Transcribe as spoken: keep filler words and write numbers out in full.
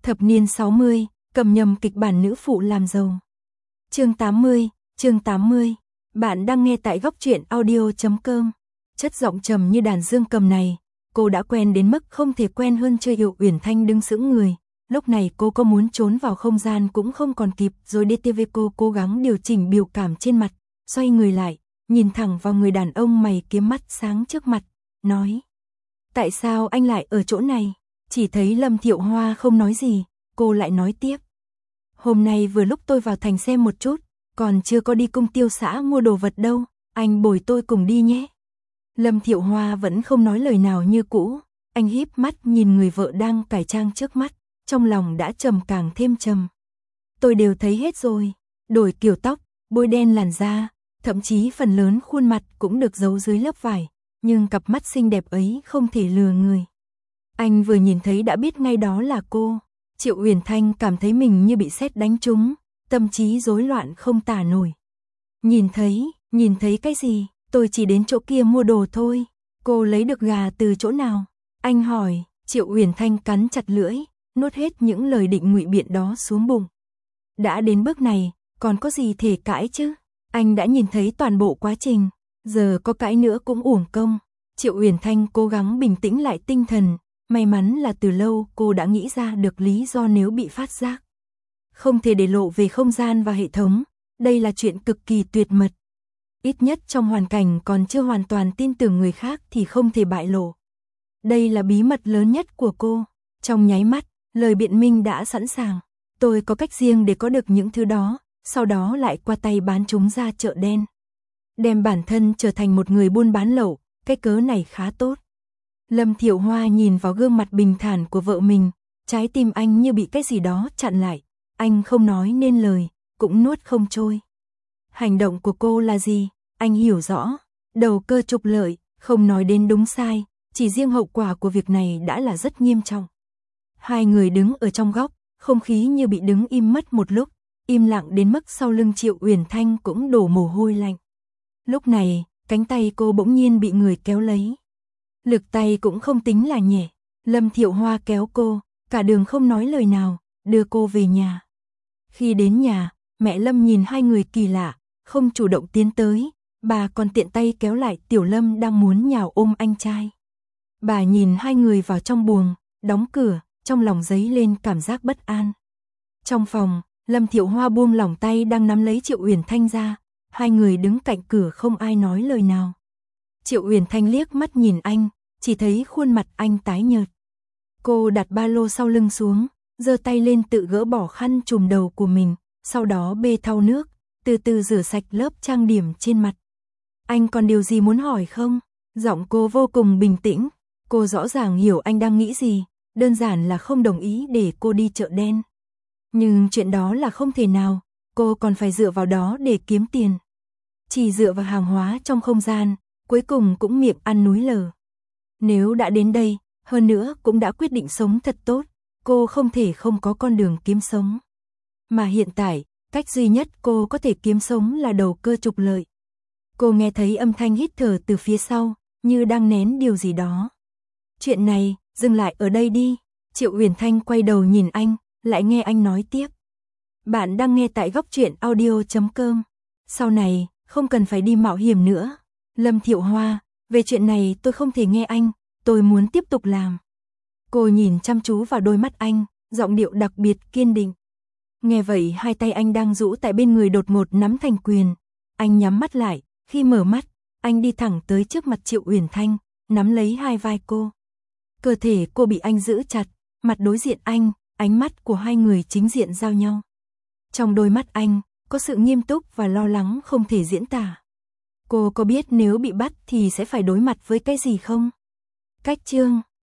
Thập niên sáu mươi, cầm nhầm kịch bản nữ phụ làm giàu. Chương tám mươi, chương tám mươi. Bạn đang nghe tại góc truyện audio chấm com. Chất giọng trầm như đàn dương cầm này, cô đã quen đến mức không thể quen hơn chưa Triệu Uyển Thanh đứng sững người. Lúc này cô có muốn trốn vào không gian cũng không còn kịp, rồi đê tê vê cô cố gắng điều chỉnh biểu cảm trên mặt, xoay người lại, nhìn thẳng vào người đàn ông mày kiếm mắt sáng trước mặt, nói: "Tại sao anh lại ở chỗ này?" Chỉ thấy Lâm Thiệu Hoa không nói gì, cô lại nói tiếp: "Hôm nay vừa lúc tôi vào thành xem một chút, còn chưa có đi cung tiêu xã mua đồ vật đâu, anh bồi tôi cùng đi nhé." Lâm Thiệu Hoa vẫn không nói lời nào như cũ, anh híp mắt nhìn người vợ đang cải trang trước mắt, trong lòng đã trầm càng thêm trầm. "Tôi đều thấy hết rồi, đổi kiểu tóc, bôi đen làn da, thậm chí phần lớn khuôn mặt cũng được giấu dưới lớp vải, nhưng cặp mắt xinh đẹp ấy không thể lừa người." Anh vừa nhìn thấy đã biết ngay đó là cô. Triệu Uyển Thanh cảm thấy mình như bị sét đánh trúng, tâm trí rối loạn không tả nổi. "Nhìn thấy, nhìn thấy cái gì? Tôi chỉ đến chỗ kia mua đồ thôi." "Cô lấy được gà từ chỗ nào?" anh hỏi. Triệu Uyển Thanh cắn chặt lưỡi, nuốt hết những lời định ngụy biện đó xuống bụng. Đã đến bước này, còn có gì thể cãi chứ? Anh đã nhìn thấy toàn bộ quá trình, giờ có cãi nữa cũng uổng công. Triệu Uyển Thanh cố gắng bình tĩnh lại tinh thần, may mắn là từ lâu cô đã nghĩ ra được lý do nếu bị phát giác. Không thể để lộ về không gian và hệ thống, đây là chuyện cực kỳ tuyệt mật. Ít nhất trong hoàn cảnh còn chưa hoàn toàn tin tưởng người khác thì không thể bại lộ. Đây là bí mật lớn nhất của cô. Trong nháy mắt, lời biện minh đã sẵn sàng. "Tôi có cách riêng để có được những thứ đó, sau đó lại qua tay bán chúng ra chợ đen. Đem bản thân trở thành một người buôn bán lậu, cái cớ này khá tốt." Lâm Thiệu Hoa nhìn vào gương mặt bình thản của vợ mình, trái tim anh như bị cái gì đó chặn lại. Anh không nói nên lời, cũng nuốt không trôi. Hành động của cô là gì? Anh hiểu rõ. Đầu cơ trục lợi, không nói đến đúng sai, chỉ riêng hậu quả của việc này đã là rất nghiêm trọng. Hai người đứng ở trong góc, không khí như bị đứng im mất một lúc, im lặng đến mức sau lưng Triệu Uyển Thanh cũng đổ mồ hôi lạnh. Lúc này, cánh tay cô bỗng nhiên bị người kéo lấy. Lực tay cũng không tính là nhẹ. Lâm Thiệu Hoa kéo cô, cả đường không nói lời nào, đưa cô về nhà. Khi đến nhà, mẹ Lâm nhìn hai người kỳ lạ, không chủ động tiến tới, bà còn tiện tay kéo lại Tiểu Lâm đang muốn nhào ôm anh trai. Bà nhìn hai người vào trong buồng, đóng cửa, trong lòng dấy lên cảm giác bất an. Trong phòng, Lâm Thiệu Hoa buông lỏng tay đang nắm lấy Triệu Uyển Thanh ra, hai người đứng cạnh cửa không ai nói lời nào. Triệu Uyển Thanh liếc mắt nhìn anh, chỉ thấy khuôn mặt anh tái nhợt. Cô đặt ba lô sau lưng xuống, giơ tay lên tự gỡ bỏ khăn trùm đầu của mình, sau đó bê thau nước, từ từ rửa sạch lớp trang điểm trên mặt. "Anh còn điều gì muốn hỏi không?" Giọng cô vô cùng bình tĩnh. Cô rõ ràng hiểu anh đang nghĩ gì, đơn giản là không đồng ý để cô đi chợ đen. Nhưng chuyện đó là không thể nào, cô còn phải dựa vào đó để kiếm tiền. Chỉ dựa vào hàng hóa trong không gian, cuối cùng cũng miệng ăn núi lở. Nếu đã đến đây, hơn nữa cũng đã quyết định sống thật tốt, cô không thể không có con đường kiếm sống. Mà hiện tại, cách duy nhất cô có thể kiếm sống là đầu cơ trục lợi. Cô nghe thấy âm thanh hít thở từ phía sau, như đang nén điều gì đó. "Chuyện này, dừng lại ở đây đi." Triệu Uyển Thanh quay đầu nhìn anh, lại nghe anh nói tiếp: "Bạn đang nghe tại góc truyện audio chấm com. Sau này, không cần phải đi mạo hiểm nữa." "Lâm Thiệu Hoa, về chuyện này tôi không thể nghe anh, tôi muốn tiếp tục làm." Cô nhìn chăm chú vào đôi mắt anh, giọng điệu đặc biệt kiên định. Nghe vậy hai tay anh đang rũ tại bên người đột ngột nắm thành quyền. Anh nhắm mắt lại, khi mở mắt, anh đi thẳng tới trước mặt Triệu Uyển Thanh, nắm lấy hai vai cô. Cơ thể cô bị anh giữ chặt, mặt đối diện anh, ánh mắt của hai người chính diện giao nhau. Trong đôi mắt anh, có sự nghiêm túc và lo lắng không thể diễn tả. Cô có biết nếu bị bắt thì sẽ phải đối mặt với cái gì không? Cách chương